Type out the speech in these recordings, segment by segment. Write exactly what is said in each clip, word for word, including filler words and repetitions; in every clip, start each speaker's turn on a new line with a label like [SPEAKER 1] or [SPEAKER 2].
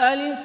[SPEAKER 1] ألف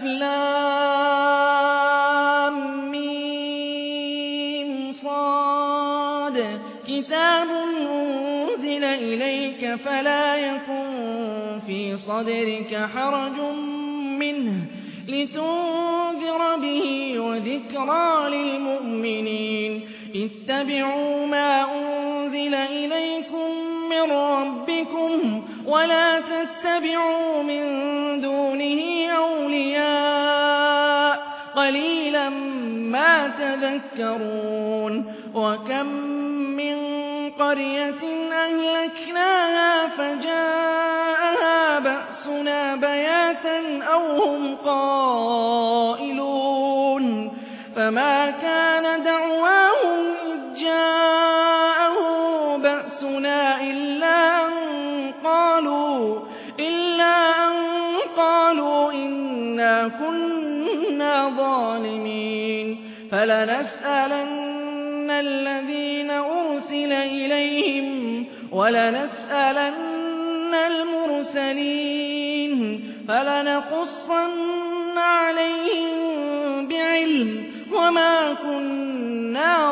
[SPEAKER 1] لام ميم صاد كتاب أنزل إليك فلا يكن في صدرك حرج منه لتنذر به وذكرى للمؤمنين اتبعوا ما أنزل إليكم من ربكم ولا تتبعوا من دونه أولياء قليلا ما تذكرون وكم من قرية أهلكناها فجاءها بأسنا بياتا أو هم قائلون فما كان دعواهم إذ جاءهم بأسنا إلا أن قالوا إلا أن قالوا إنا كنا ظالمين فلنسألن الذين أرسل إليهم ولنسألن المرسلين فلنقصن عليهم بعلم وما كنا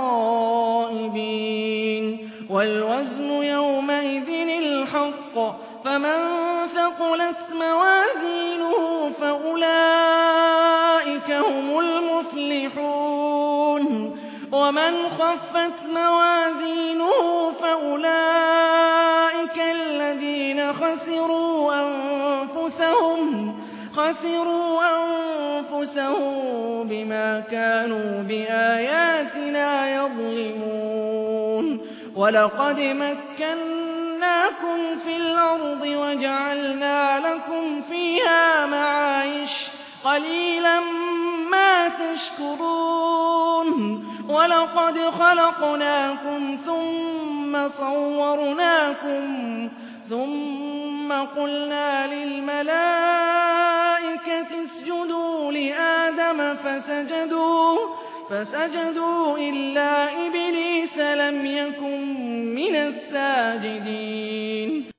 [SPEAKER 1] غائبين والوزن يومئذ الحق فمن ثقلت موازينه فأولئك هم المفلحون ومن خفت موازينه فأولئك الذين خسروا أنفسهم خسروا أنفسهم بما كانوا بآياتنا يظلمون ولقد مكناكم في الأرض وجعلنا لكم فيها معايش قليلا ما تشكرون ولقد خلقناكم ثم صورناكم ثم قلنا للملائكة اسجدوا لآدم فسجدوا فسجدوا إلا إبليس لم يكن من الساجدين